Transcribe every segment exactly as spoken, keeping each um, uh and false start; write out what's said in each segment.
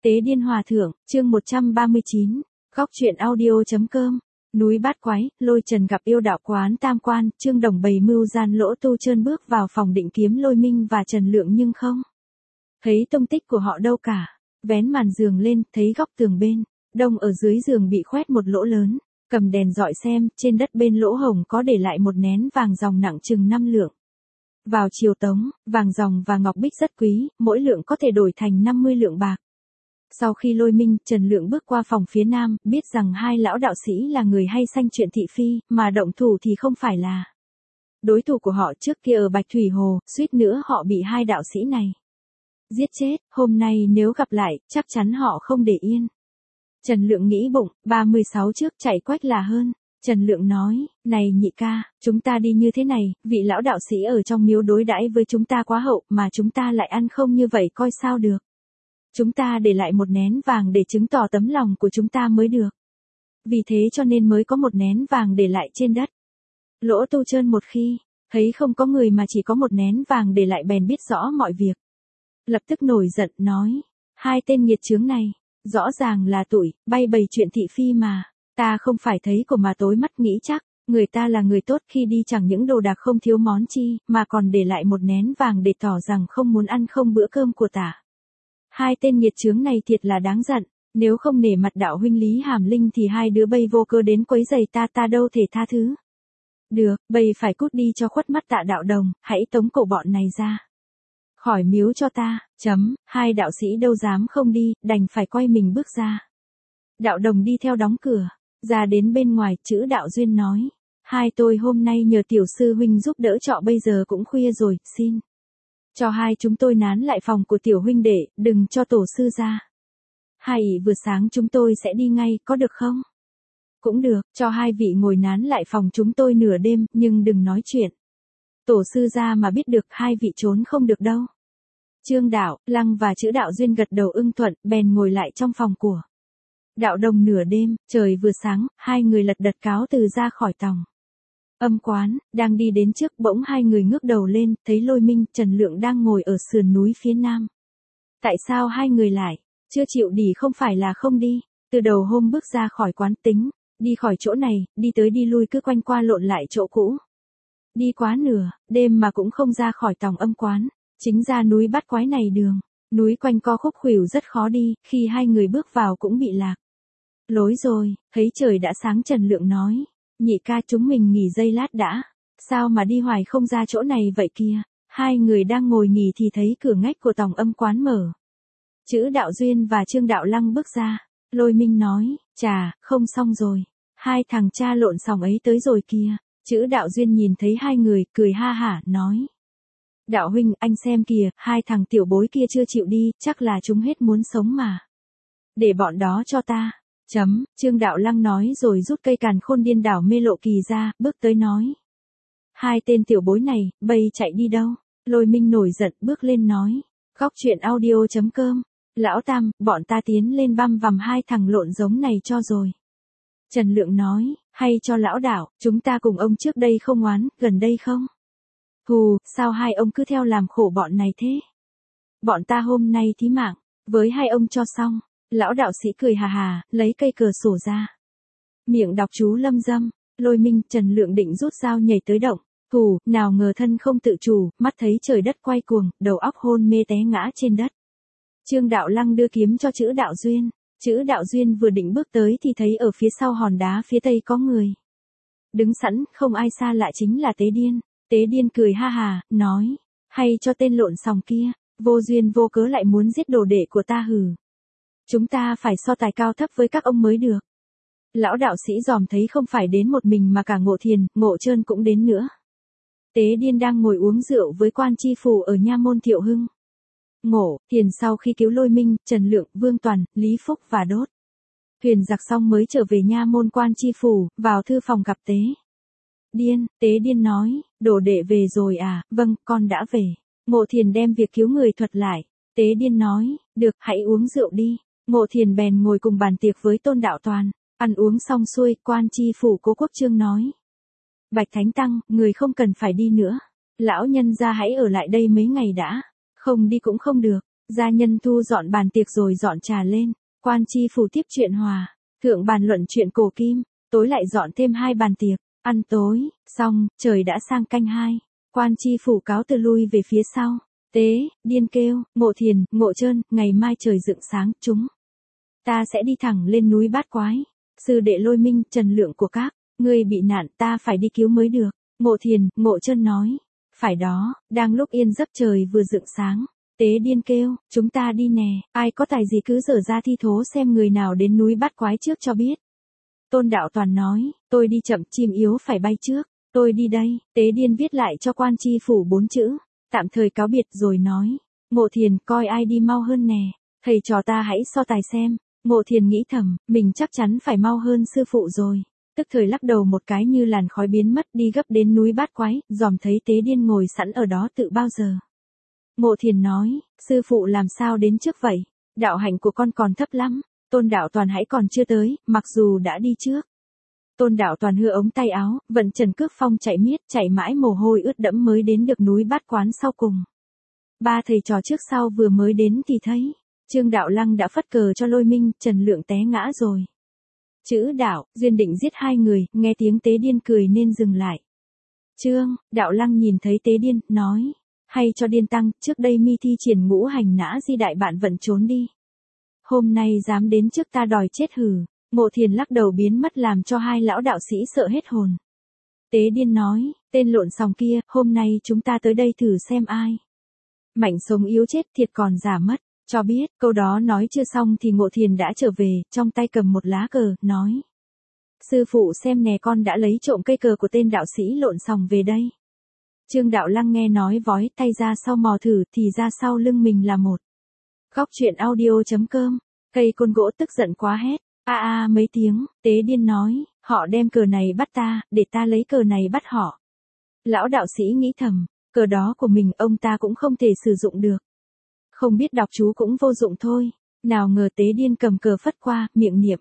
Tế Điên Hòa Thượng, chương một trăm ba mươi chín, Góc truyện audio.com. Núi Bát Quái, Lôi Trần gặp yêu đạo quán Tam Quan, Trương Đồng bày mưu gian lỗ tu trơn bước vào phòng định kiếm Lôi Minh và Trần Lượng nhưng không thấy tung tích của họ đâu cả. Vén màn giường lên, thấy góc tường bên đông ở dưới giường bị khoét một lỗ lớn, cầm đèn dọi xem, trên đất bên lỗ hổng có để lại một nén vàng ròng nặng chừng năm lượng. Vào triều Tống, vàng ròng và ngọc bích rất quý, mỗi lượng có thể đổi thành năm mươi lượng bạc. Sau khi Lôi Minh, Trần Lượng bước qua phòng phía nam, biết rằng hai lão đạo sĩ là người hay sanh chuyện thị phi, mà động thủ thì không phải là đối thủ của họ trước kia ở Bạch Thủy Hồ, suýt nữa họ bị hai đạo sĩ này giết chết, hôm nay nếu gặp lại, chắc chắn họ không để yên. Trần Lượng nghĩ bụng, ba mươi sáu trước chạy quách là hơn. Trần Lượng nói, này nhị ca, chúng ta đi như thế này, vị lão đạo sĩ ở trong miếu đối đãi với chúng ta quá hậu, mà chúng ta lại ăn không như vậy coi sao được. Chúng ta để lại một nén vàng để chứng tỏ tấm lòng của chúng ta mới được. Vì thế cho nên mới có một nén vàng để lại trên đất. Lỗ tu trơn một khi thấy không có người mà chỉ có một nén vàng để lại bèn biết rõ mọi việc. Lập tức nổi giận nói, hai tên nghiệt chướng này, rõ ràng là tụi bay bày chuyện thị phi mà, ta không phải thấy của mà tối mắt nghĩ chắc, người ta là người tốt khi đi chẳng những đồ đạc không thiếu món chi, mà còn để lại một nén vàng để tỏ rằng không muốn ăn không bữa cơm của tả. Hai tên nghiệt chướng này thiệt là đáng giận, nếu không nể mặt đạo huynh Lý Hàm Linh thì hai đứa bây vô cơ đến quấy giày ta ta đâu thể tha thứ. Được, bây phải cút đi cho khuất mắt Tạ đạo đồng, hãy tống cổ bọn này ra khỏi miếu cho ta, chấm, hai đạo sĩ đâu dám không đi, đành phải quay mình bước ra. Đạo đồng đi theo đóng cửa, ra đến bên ngoài, chữ Đạo Duyên nói, hai tôi hôm nay nhờ tiểu sư huynh giúp đỡ trọ bây giờ cũng khuya rồi, xin cho hai chúng tôi nán lại phòng của tiểu huynh đệ, đừng cho tổ sư ra. Hai ỷ vừa sáng chúng tôi sẽ đi ngay, có được không? Cũng được, cho hai vị ngồi nán lại phòng chúng tôi nửa đêm, nhưng đừng nói chuyện. Tổ sư ra mà biết được hai vị trốn không được đâu. Trương Đạo, Lăng và chữ Đạo Duyên gật đầu ưng thuận, bèn ngồi lại trong phòng của đạo đồng nửa đêm, trời vừa sáng, hai người lật đật cáo từ ra khỏi tòng âm quán, đang đi đến trước bỗng hai người ngước đầu lên, thấy Lôi Minh, Trần Lượng đang ngồi ở sườn núi phía nam. Tại sao hai người lại chưa chịu đi? Không phải là không đi, từ đầu hôm bước ra khỏi quán tính, đi khỏi chỗ này, đi tới đi lui cứ quanh qua lộn lại chỗ cũ. Đi quá nửa đêm mà cũng không ra khỏi tòng âm quán, chính ra núi Bát Quái này đường núi quanh co khúc khuỷu rất khó đi, khi hai người bước vào cũng bị lạc lối rồi. Thấy trời đã sáng, Trần Lượng nói, nhị ca chúng mình nghỉ giây lát đã, sao mà đi hoài không ra chỗ này vậy kia. Hai người đang ngồi nghỉ thì thấy cửa ngách của tòng âm quán mở. Chữ Đạo Duyên và Trương Đạo Lăng bước ra. Lôi Minh nói, chà, không xong rồi, hai thằng cha lộn xòng ấy tới rồi kia. Chữ Đạo Duyên nhìn thấy hai người, cười ha hả, nói, đạo huynh, anh xem kìa, hai thằng tiểu bối kia chưa chịu đi, chắc là chúng hết muốn sống mà. Để bọn đó cho ta. Chấm, Trương Đạo Lăng nói rồi rút cây càn khôn điên đảo mê lộ kỳ ra, bước tới nói, hai tên tiểu bối này, bây chạy đi đâu? Lôi Minh nổi giận, bước lên nói, góc truyện audio.com, lão Tam, bọn ta tiến lên băm vằm hai thằng lộn giống này cho rồi. Trần Lượng nói, hay cho lão đạo, chúng ta cùng ông trước đây không oán, gần đây không? Hù, sao hai ông cứ theo làm khổ bọn này thế? Bọn ta hôm nay thí mạng với hai ông cho xong. Lão đạo sĩ cười hà hà, lấy cây cờ sổ ra, miệng đọc chú lâm dâm. Lôi Minh, Trần Lượng định rút dao nhảy tới động thủ, nào ngờ thân không tự chủ, mắt thấy trời đất quay cuồng, đầu óc hôn mê té ngã trên đất. Trương Đạo Lăng đưa kiếm cho chữ Đạo Duyên. Chữ Đạo Duyên vừa định bước tới thì thấy ở phía sau hòn đá phía tây có người đứng sẵn, không ai xa lạ chính là Tế Điên. Tế Điên cười ha hà, nói, hay cho tên lộn xòng kia, vô duyên vô cớ lại muốn giết đồ đệ của ta hử. Chúng ta phải so tài cao thấp với các ông mới được. Lão đạo sĩ dòm thấy không phải đến một mình mà cả Ngộ Thiền, Ngộ Trơn cũng đến nữa. Tế Điên đang ngồi uống rượu với quan chi phủ ở nha môn Thiệu Hưng. Ngộ Thiền sau khi cứu Lôi Minh, Trần Lượng, Vương Toàn, Lý Phúc và đốt thuyền giặc xong mới trở về nha môn quan chi phủ, vào thư phòng gặp Tế Điên. Tế Điên nói, đồ đệ về rồi à? Vâng, con đã về. Ngộ Thiền đem việc cứu người thuật lại. Tế Điên nói, được, hãy uống rượu đi. Ngộ Thiền bèn ngồi cùng bàn tiệc với Tôn Đạo Toàn. Ăn uống xong xuôi, quan chi phủ Cố Quốc Trương nói, Bạch Thánh Tăng, người không cần phải đi nữa. Lão nhân gia hãy ở lại đây mấy ngày đã. Không đi cũng không được. Gia nhân thu dọn bàn tiệc rồi dọn trà lên, quan tri phủ tiếp chuyện hòa, thượng bàn luận chuyện cổ kim, tối lại dọn thêm hai bàn tiệc, ăn tối, xong, trời đã sang canh hai, quan tri phủ cáo từ lui về phía sau, Tế, Điên kêu, Ngộ Thiền, Ngộ Trơn, ngày mai trời dựng sáng, chúng ta sẽ đi thẳng lên núi Bát Quái, sư đệ Lôi Minh, Trần Lượng của các ngươi bị nạn, ta phải đi cứu mới được. Ngộ Thiền, Ngộ Trơn nói, phải đó, đang lúc yên giấc trời vừa dựng sáng, Tế Điên kêu, chúng ta đi nè, ai có tài gì cứ dở ra thi thố xem người nào đến núi Bát Quái trước cho biết. Tôn Đạo Toàn nói, tôi đi chậm, chim yếu phải bay trước, tôi đi đây. Tế Điên viết lại cho quan tri phủ bốn chữ, tạm thời cáo biệt rồi nói, Ngộ Thiền, coi ai đi mau hơn nè, thầy trò ta hãy so tài xem. Ngộ Thiền nghĩ thầm, mình chắc chắn phải mau hơn sư phụ rồi, tức thời lắc đầu một cái như làn khói biến mất, đi gấp đến núi Bát Quái, dòm thấy Tế Điên ngồi sẵn ở đó tự bao giờ. Ngộ Thiền nói, sư phụ làm sao đến trước vậy, đạo hạnh của con còn thấp lắm, Tôn Đạo Toàn hãy còn chưa tới, mặc dù đã đi trước. Tôn Đạo Toàn hưa ống tay áo, vận trần cước phong chạy miết, chạy mãi mồ hôi ướt đẫm mới đến được núi Bát Quán sau cùng. Ba thầy trò trước sau vừa mới đến thì thấy, Trương Đạo Lăng đã phất cờ cho Lôi Minh, Trần Lượng té ngã rồi. Chữ Đạo, Duyên định giết hai người, nghe tiếng Tế Điên cười nên dừng lại. Trương, Đạo Lăng nhìn thấy Tế Điên, nói, hay cho Điên tăng, trước đây mi thi triển ngũ hành nã di đại bạn vận trốn đi. Hôm nay dám đến trước ta đòi chết hừ. Ngộ Thiền lắc đầu biến mất làm cho hai lão đạo sĩ sợ hết hồn. Tế Điên nói, tên lộn sòng kia, hôm nay chúng ta tới đây thử xem ai mạnh sống yếu chết, thiệt còn giả mất, cho biết. Câu đó nói chưa xong thì Ngộ Thiền đã trở về, trong tay cầm một lá cờ, nói, sư phụ xem nè, con đã lấy trộm cây cờ của tên đạo sĩ lộn sòng về đây. Trương Đạo Lăng nghe nói vói tay ra sau mò thử thì ra sau lưng mình là một góc truyện audio.com, cây côn gỗ tức giận quá hét. A a mấy tiếng, Tế Điên nói, họ đem cờ này bắt ta, để ta lấy cờ này bắt họ. Lão đạo sĩ nghĩ thầm, cờ đó của mình ông ta cũng không thể sử dụng được. Không biết đọc chú cũng vô dụng thôi, nào ngờ Tế Điên cầm cờ phất qua, miệng niệm.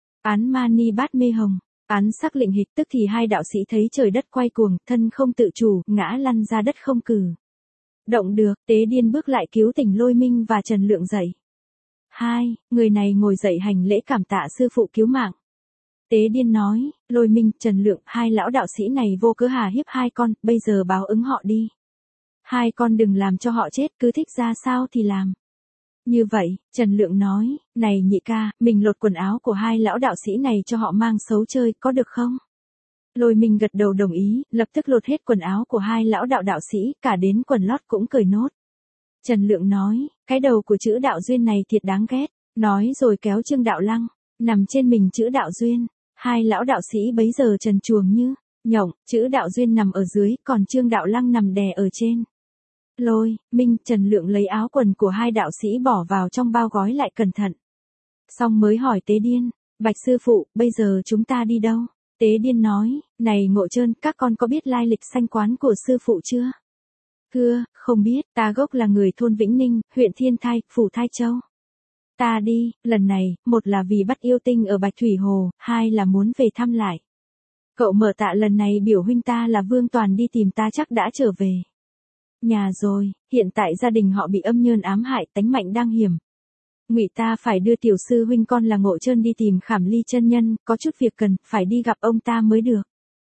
Án mani bát mê hồng, án sắc lệnh hịch, tức thì hai đạo sĩ thấy trời đất quay cuồng, thân không tự chủ, ngã lăn ra đất không cử động được. Tế Điên bước lại cứu tỉnh Lôi Minh và Trần Lượng dậy. Hai, người này ngồi dậy hành lễ cảm tạ sư phụ cứu mạng. Tế Điên nói, Lôi Minh, Trần Lượng, hai lão đạo sĩ này vô cớ hà hiếp hai con, bây giờ báo ứng họ đi. Hai con đừng làm cho họ chết, cứ thích ra sao thì làm. Như vậy, Trần Lượng nói, này nhị ca, mình lột quần áo của hai lão đạo sĩ này cho họ mang xấu chơi, có được không? Lôi Minh gật đầu đồng ý, lập tức lột hết quần áo của hai lão đạo đạo sĩ, cả đến quần lót cũng cởi nốt. Trần Lượng nói, cái đầu của chữ Đạo Duyên này thiệt đáng ghét, nói rồi kéo Trương Đạo Lăng, nằm trên mình chữ Đạo Duyên. Hai lão đạo sĩ bấy giờ trần truồng như nhộng, chữ Đạo Duyên nằm ở dưới, còn Trương Đạo Lăng nằm đè ở trên. Lôi, Minh, Trần Lượng lấy áo quần của hai đạo sĩ bỏ vào trong bao gói lại cẩn thận. Xong mới hỏi Tế Điên, bạch sư phụ, bây giờ chúng ta đi đâu? Tế Điên nói, này Ngộ Trơn, các con có biết lai lịch sanh quán của sư phụ chưa? Thưa, không biết, ta gốc là người thôn Vĩnh Ninh, huyện Thiên Thai, phủ Thai Châu. Ta đi, lần này, một là vì bắt yêu tinh ở Bạch Thủy Hồ, hai là muốn về thăm lại. Cậu Mở Tạ lần này biểu huynh ta là Vương Toàn đi tìm ta chắc đã trở về nhà rồi, hiện tại gia đình họ bị âm nhơn ám hại, tánh mạnh đang hiểm. Ngụy ta phải đưa tiểu sư huynh con là Ngộ Trơn đi tìm Khảm Ly chân nhân, có chút việc cần, phải đi gặp ông ta mới được.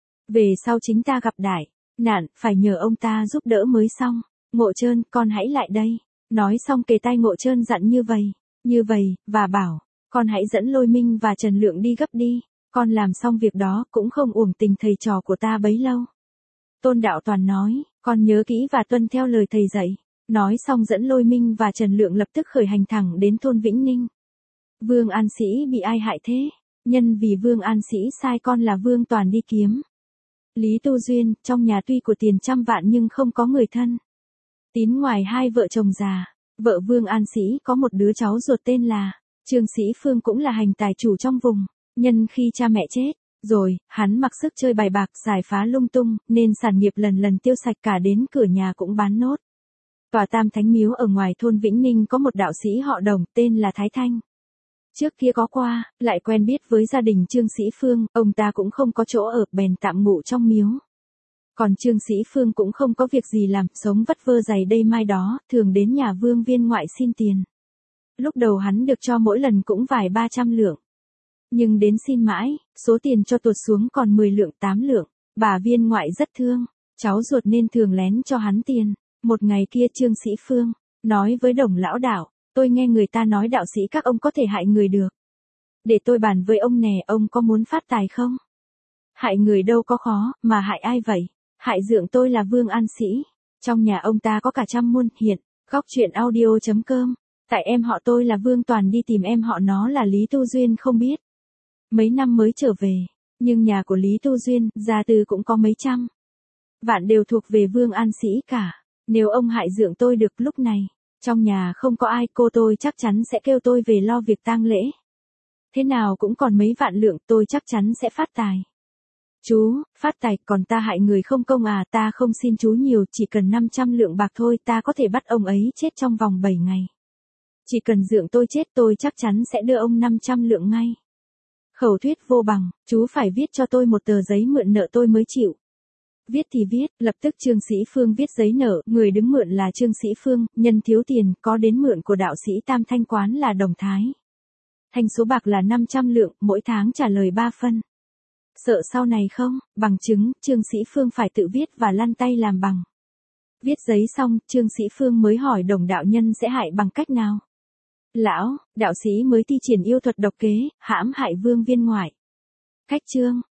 Về sau chính ta gặp đại nạn, phải nhờ ông ta giúp đỡ mới xong. Ngộ Trơn, con hãy lại đây. Nói xong kề tai Ngộ Trơn dặn như vậy, như vậy, và bảo, con hãy dẫn Lôi Minh và Trần Lượng đi gấp đi, con làm xong việc đó cũng không uổng tình thầy trò của ta bấy lâu. Tôn Đạo Toàn nói, con nhớ kỹ và tuân theo lời thầy dạy. Nói xong dẫn Lôi Minh và Trần Lượng lập tức khởi hành thẳng đến thôn Vĩnh Ninh. Vương An Sĩ bị ai hại thế? Nhân vì Vương An Sĩ sai con là Vương Toàn đi kiếm Lý Tu Duyên, trong nhà tuy của tiền trăm vạn nhưng không có người thân tín ngoài hai vợ chồng già. Vợ Vương An Sĩ có một đứa cháu ruột tên là Trương Sĩ Phương, cũng là hành tài chủ trong vùng. Nhân khi cha mẹ chết rồi, hắn mặc sức chơi bài bạc, xài phá lung tung, nên sản nghiệp lần lần tiêu sạch, cả đến cửa nhà cũng bán nốt. Tòa Tam Thánh Miếu ở ngoài thôn Vĩnh Ninh có một đạo sĩ họ Đồng, tên là Thái Thanh. Trước kia có qua, lại quen biết với gia đình Trương Sĩ Phương, ông ta cũng không có chỗ ở, bèn tạm ngụ trong miếu. Còn Trương Sĩ Phương cũng không có việc gì làm, sống vất vơ giày đây mai đó, thường đến nhà Vương Viên ngoại xin tiền. Lúc đầu hắn được cho mỗi lần cũng vài ba trăm lượng. Nhưng đến xin mãi, số tiền cho tụt xuống còn mười lượng tám lượng. Bà Viên ngoại rất thương, cháu ruột nên thường lén cho hắn tiền. Một ngày kia Trương Sĩ Phương nói với Đồng lão đạo, tôi nghe người ta nói đạo sĩ các ông có thể hại người được. Để tôi bàn với ông nè, ông có muốn phát tài không? Hại người đâu có khó, mà hại ai vậy? Hại dượng tôi là Vương An Sĩ. Trong nhà ông ta có cả trăm muôn hiện. Góc chuyện audio.com. Tại em họ tôi là Vương Toàn đi tìm em họ nó là Lý Tu Duyên không biết. Mấy năm mới trở về. Nhưng nhà của Lý Tu Duyên, gia tư cũng có mấy trăm vạn đều thuộc về Vương An Sĩ cả. Nếu ông hại dượng tôi được lúc này, trong nhà không có ai, cô tôi chắc chắn sẽ kêu tôi về lo việc tang lễ. Thế nào cũng còn mấy vạn lượng, tôi chắc chắn sẽ phát tài. Chú, phát tài, còn ta hại người không công à, ta không xin chú nhiều, chỉ cần năm trăm lượng bạc thôi, ta có thể bắt ông ấy chết trong vòng bảy ngày. Chỉ cần dượng tôi chết tôi chắc chắn sẽ đưa ông năm trăm lượng ngay. Khẩu thuyết vô bằng, chú phải viết cho tôi một tờ giấy mượn nợ tôi mới chịu. Viết thì viết, lập tức Trương Sĩ Phương viết giấy nợ, người đứng mượn là Trương Sĩ Phương, nhân thiếu tiền, có đến mượn của đạo sĩ Tam Thanh Quán là Đồng Thái. Thành số bạc là năm trăm lượng, mỗi tháng trả lời ba phân. Sợ sau này không, bằng chứng, Trương Sĩ Phương phải tự viết và lăn tay làm bằng. Viết giấy xong, Trương Sĩ Phương mới hỏi Đồng đạo nhân sẽ hại bằng cách nào. Lão, đạo sĩ mới thi triển yêu thuật độc kế, hãm hại Vương Viên ngoại. Cách chương,